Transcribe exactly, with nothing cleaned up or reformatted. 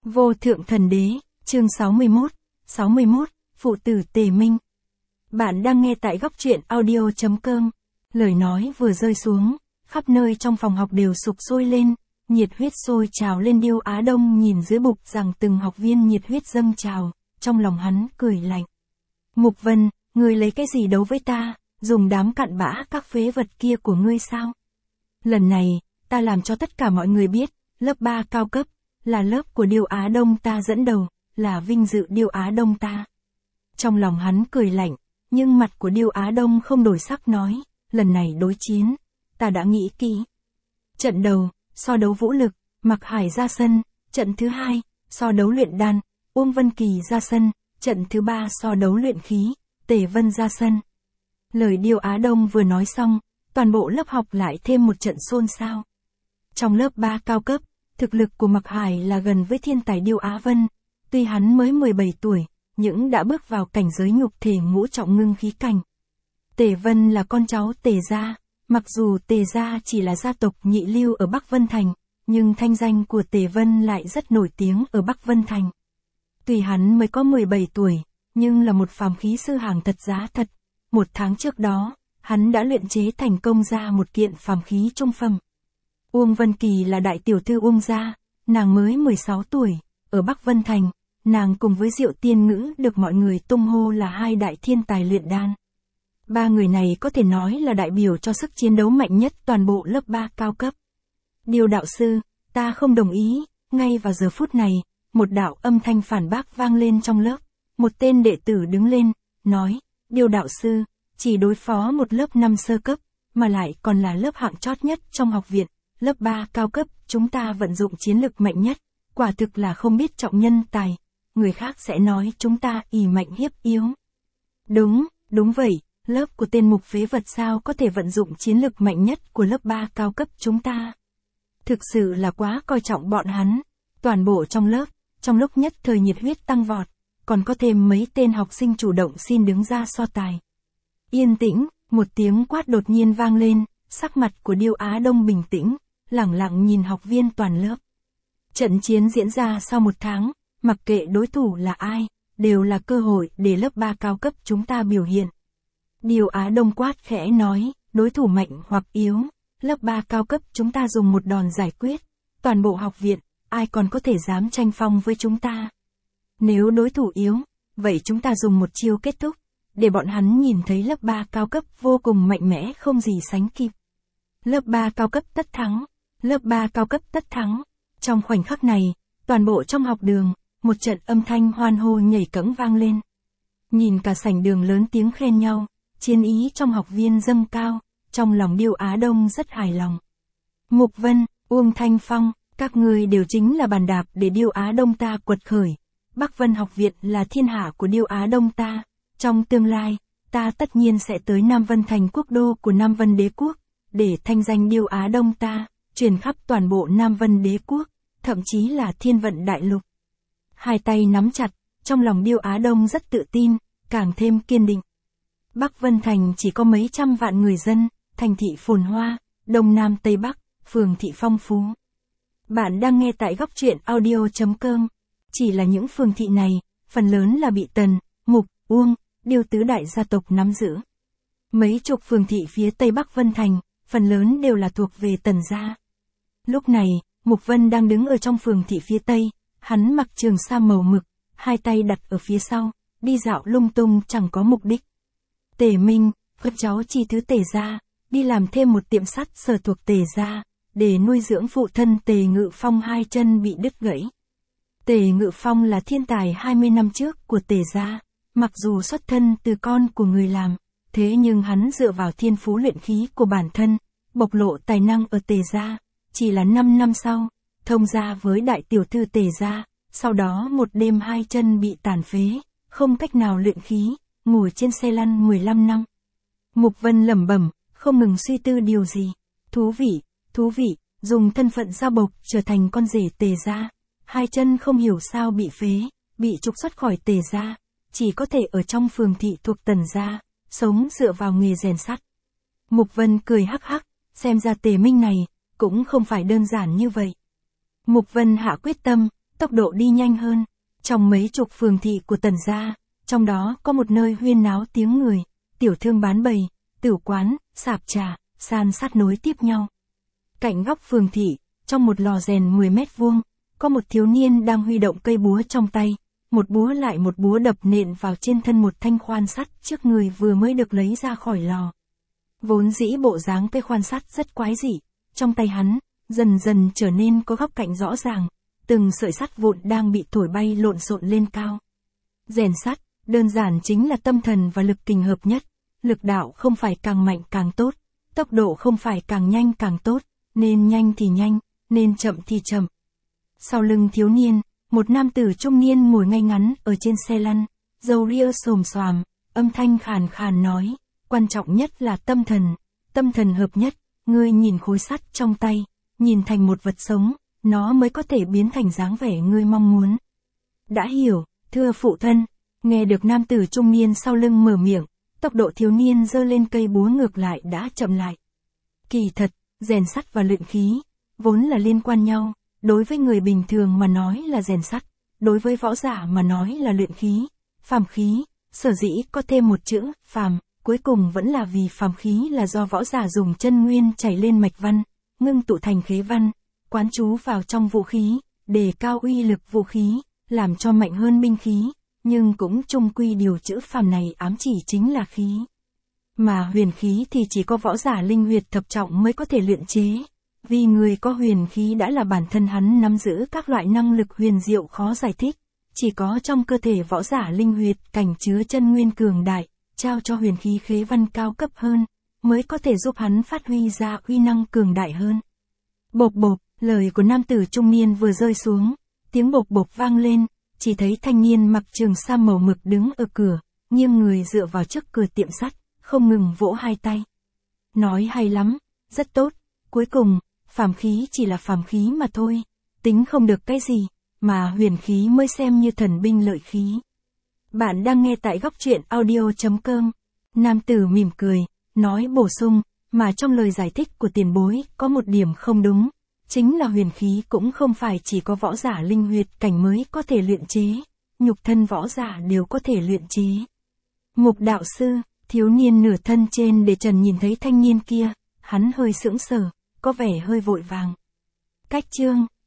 Vô thượng thần đế, chương sáu mươi mốt, sáu mươi mốt, phụ tử Tề Minh. Bạn đang nghe tại góc truyện audio chấm com. Lời nói vừa rơi xuống, khắp nơi trong phòng học đều sục sôi lên, nhiệt huyết sôi trào lên. Điêu Á Đông nhìn dưới bục rằng từng học viên nhiệt huyết dâng trào, trong lòng hắn cười lạnh. Mục Vân, ngươi lấy cái gì đấu với ta, dùng đám cặn bã các phế vật kia của ngươi sao? Lần này, ta làm cho tất cả mọi người biết, lớp ba cao cấp, là lớp của Điêu Á Đông ta dẫn đầu, là vinh dự Điêu Á Đông ta. Trong lòng hắn cười lạnh, nhưng mặt của Điêu Á Đông không đổi sắc nói, lần này đối chiến, ta đã nghĩ kỹ. Trận đầu, so đấu vũ lực, Mặc Hải ra sân, trận thứ hai, so đấu luyện đan, Uông Vân Kỳ ra sân, trận thứ ba so đấu luyện khí, Tề Vân ra sân. Lời Điêu Á Đông vừa nói xong, toàn bộ lớp học lại thêm một trận xôn xao. Trong lớp ba cao cấp, thực lực của Mặc Hải là gần với thiên tài Điêu Á Vân, tuy hắn mới mười bảy tuổi, nhưng đã bước vào cảnh giới nhục thể ngũ trọng ngưng khí cảnh. Tề Vân là con cháu Tề gia, mặc dù Tề gia chỉ là gia tộc nhị lưu ở Bắc Vân Thành, nhưng thanh danh của Tề Vân lại rất nổi tiếng ở Bắc Vân Thành. Tuy hắn mới có mười bảy tuổi, nhưng là một phàm khí sư hàng thật giá thật. Một tháng trước đó, hắn đã luyện chế thành công ra một kiện phàm khí trung phẩm. Uông Vân Kỳ là đại tiểu thư Uông gia, nàng mới mười sáu tuổi, ở Bắc Vân Thành, nàng cùng với Diệu Tiên Ngữ được mọi người tung hô là hai đại thiên tài luyện đan. Ba người này có thể nói là đại biểu cho sức chiến đấu mạnh nhất toàn bộ lớp ba cao cấp. Điêu đạo sư, ta không đồng ý. Ngay vào giờ phút này, một đạo âm thanh phản bác vang lên trong lớp. Một tên đệ tử đứng lên, nói, Điêu đạo sư, chỉ đối phó một lớp năm sơ cấp, mà lại còn là lớp hạng chót nhất trong học viện, lớp ba cao cấp, chúng ta vận dụng chiến lực mạnh nhất, quả thực là không biết trọng nhân tài, người khác sẽ nói chúng ta ỷ mạnh hiếp yếu. Đúng, đúng vậy, lớp của tên mục phế vật sao có thể vận dụng chiến lực mạnh nhất của lớp ba cao cấp chúng ta. Thực sự là quá coi trọng bọn hắn, toàn bộ trong lớp, trong lúc nhất thời nhiệt huyết tăng vọt, còn có thêm mấy tên học sinh chủ động xin đứng ra so tài. Yên tĩnh, một tiếng quát đột nhiên vang lên, sắc mặt của Điêu Á Đông bình tĩnh, lẳng lặng nhìn học viên toàn lớp. Trận chiến diễn ra sau một tháng, mặc kệ đối thủ là ai, đều là cơ hội để lớp ba cao cấp chúng ta biểu hiện. Điêu Á Đông quát khẽ nói, đối thủ mạnh hoặc yếu, lớp ba cao cấp chúng ta dùng một đòn giải quyết, toàn bộ học viện, ai còn có thể dám tranh phong với chúng ta. Nếu đối thủ yếu, vậy chúng ta dùng một chiêu kết thúc, để bọn hắn nhìn thấy lớp ba cao cấp vô cùng mạnh mẽ không gì sánh kịp. Lớp ba cao cấp tất thắng, lớp ba cao cấp tất thắng. Trong khoảnh khắc này, toàn bộ trong học đường, một trận âm thanh hoan hô nhảy cẫng vang lên. Nhìn cả sảnh đường lớn tiếng khen nhau, chiến ý trong học viên dâng cao, trong lòng Điêu Á Đông rất hài lòng. Mục Vân, Uông Thanh Phong, các người đều chính là bàn đạp để Điêu Á Đông ta quật khởi. Bắc Vân học viện là thiên hạ của Điêu Á Đông ta, trong tương lai, ta tất nhiên sẽ tới Nam Vân thành quốc đô của Nam Vân đế quốc, để thanh danh Điêu Á Đông ta, truyền khắp toàn bộ Nam Vân đế quốc, thậm chí là thiên vận đại lục. Hai tay nắm chặt, trong lòng Điêu Á Đông rất tự tin, càng thêm kiên định. Bắc Vân thành chỉ có mấy trăm vạn người dân, thành thị phồn hoa, Đông Nam Tây Bắc, phường thị phong phú. Bạn đang nghe tại góc truyện audio chấm com. Chỉ là những phường thị này, phần lớn là bị Tần, Mục, Uông, Điêu tứ đại gia tộc nắm giữ. Mấy chục phường thị phía Tây Bắc Vân thành, phần lớn đều là thuộc về Tần gia. Lúc này, Mục Vân đang đứng ở trong phường thị phía Tây, hắn mặc trường sa màu mực, hai tay đặt ở phía sau, đi dạo lung tung chẳng có mục đích. Tề Minh, con cháu chi thứ Tề gia, đi làm thêm một tiệm sắt sở thuộc Tề gia, để nuôi dưỡng phụ thân Tề Ngự Phong hai chân bị đứt gãy. Tề Ngự Phong là thiên tài hai mươi năm trước của Tề gia, mặc dù xuất thân từ con của người làm, thế nhưng hắn dựa vào thiên phú luyện khí của bản thân, bộc lộ tài năng ở Tề gia, chỉ là năm năm sau, thông gia với đại tiểu thư Tề gia, sau đó một đêm hai chân bị tàn phế, không cách nào luyện khí, ngồi trên xe lăn mười lăm năm. Mục Vân lẩm bẩm, không ngừng suy tư điều gì. Thú vị, thú vị, dùng thân phận gia bộc trở thành con rể Tề gia. Hai chân không hiểu sao bị phế, bị trục xuất khỏi Tề gia, chỉ có thể ở trong phường thị thuộc Tần gia, sống dựa vào nghề rèn sắt. Mục Vân cười hắc hắc, xem ra Tề Minh này, cũng không phải đơn giản như vậy. Mục Vân hạ quyết tâm, tốc độ đi nhanh hơn. Trong mấy chục phường thị của Tần gia, trong đó có một nơi huyên náo tiếng người, tiểu thương bán bày, tửu quán, sạp trà, san sát nối tiếp nhau. Cạnh góc phường thị, trong một lò rèn mười mét vuông, có một thiếu niên đang huy động cây búa trong tay, một búa lại một búa đập nện vào trên thân một thanh khoan sắt trước người vừa mới được lấy ra khỏi lò. Vốn dĩ bộ dáng cây khoan sắt rất quái dị, trong tay hắn, dần dần trở nên có góc cạnh rõ ràng, từng sợi sắt vụn đang bị thổi bay lộn xộn lên cao. Rèn sắt, đơn giản chính là tâm thần và lực kình hợp nhất, lực đạo không phải càng mạnh càng tốt, tốc độ không phải càng nhanh càng tốt, nên nhanh thì nhanh, nên chậm thì chậm. Sau lưng thiếu niên, một nam tử trung niên ngồi ngay ngắn ở trên xe lăn, râu ria xồm xoàm, âm thanh khàn khàn nói, quan trọng nhất là tâm thần, tâm thần hợp nhất, ngươi nhìn khối sắt trong tay, nhìn thành một vật sống, nó mới có thể biến thành dáng vẻ ngươi mong muốn. Đã hiểu, thưa phụ thân. Nghe được nam tử trung niên sau lưng mở miệng, tốc độ thiếu niên giơ lên cây búa ngược lại đã chậm lại. Kỳ thật, rèn sắt và luyện khí, vốn là liên quan nhau, đối với người bình thường mà nói là rèn sắt, đối với võ giả mà nói là luyện khí, phàm khí, sở dĩ có thêm một chữ, phàm, cuối cùng vẫn là vì phàm khí là do võ giả dùng chân nguyên chảy lên mạch văn, ngưng tụ thành khế văn, quán chú vào trong vũ khí, đề cao uy lực vũ khí, làm cho mạnh hơn binh khí. Nhưng cũng chung quy điều chữ phàm này ám chỉ chính là khí. Mà huyền khí thì chỉ có võ giả linh huyệt thập trọng mới có thể luyện chế. Vì người có huyền khí đã là bản thân hắn nắm giữ các loại năng lực huyền diệu khó giải thích. Chỉ có trong cơ thể võ giả linh huyệt cảnh chứa chân nguyên cường đại, trao cho huyền khí khế văn cao cấp hơn, mới có thể giúp hắn phát huy ra uy năng cường đại hơn. Bộp bộp, lời của nam tử trung niên vừa rơi xuống, tiếng bộp bộp vang lên. Chỉ thấy thanh niên mặc trường sa màu mực đứng ở cửa, nghiêng người dựa vào trước cửa tiệm sắt, không ngừng vỗ hai tay. Nói hay lắm, rất tốt, cuối cùng, phàm khí chỉ là phàm khí mà thôi, tính không được cái gì, mà huyền khí mới xem như thần binh lợi khí. Bạn đang nghe tại góc truyện audio chấm com. Nam tử mỉm cười, nói bổ sung, mà trong lời giải thích của tiền bối có một điểm không đúng. Chính là huyền khí cũng không phải chỉ có võ giả linh huyệt cảnh mới có thể luyện chế, nhục thân võ giả đều có thể luyện chế. Mục đạo sư, thiếu niên nửa thân trên để trần nhìn thấy thanh niên kia, hắn hơi sững sờ, có vẻ hơi vội vàng. Cách chương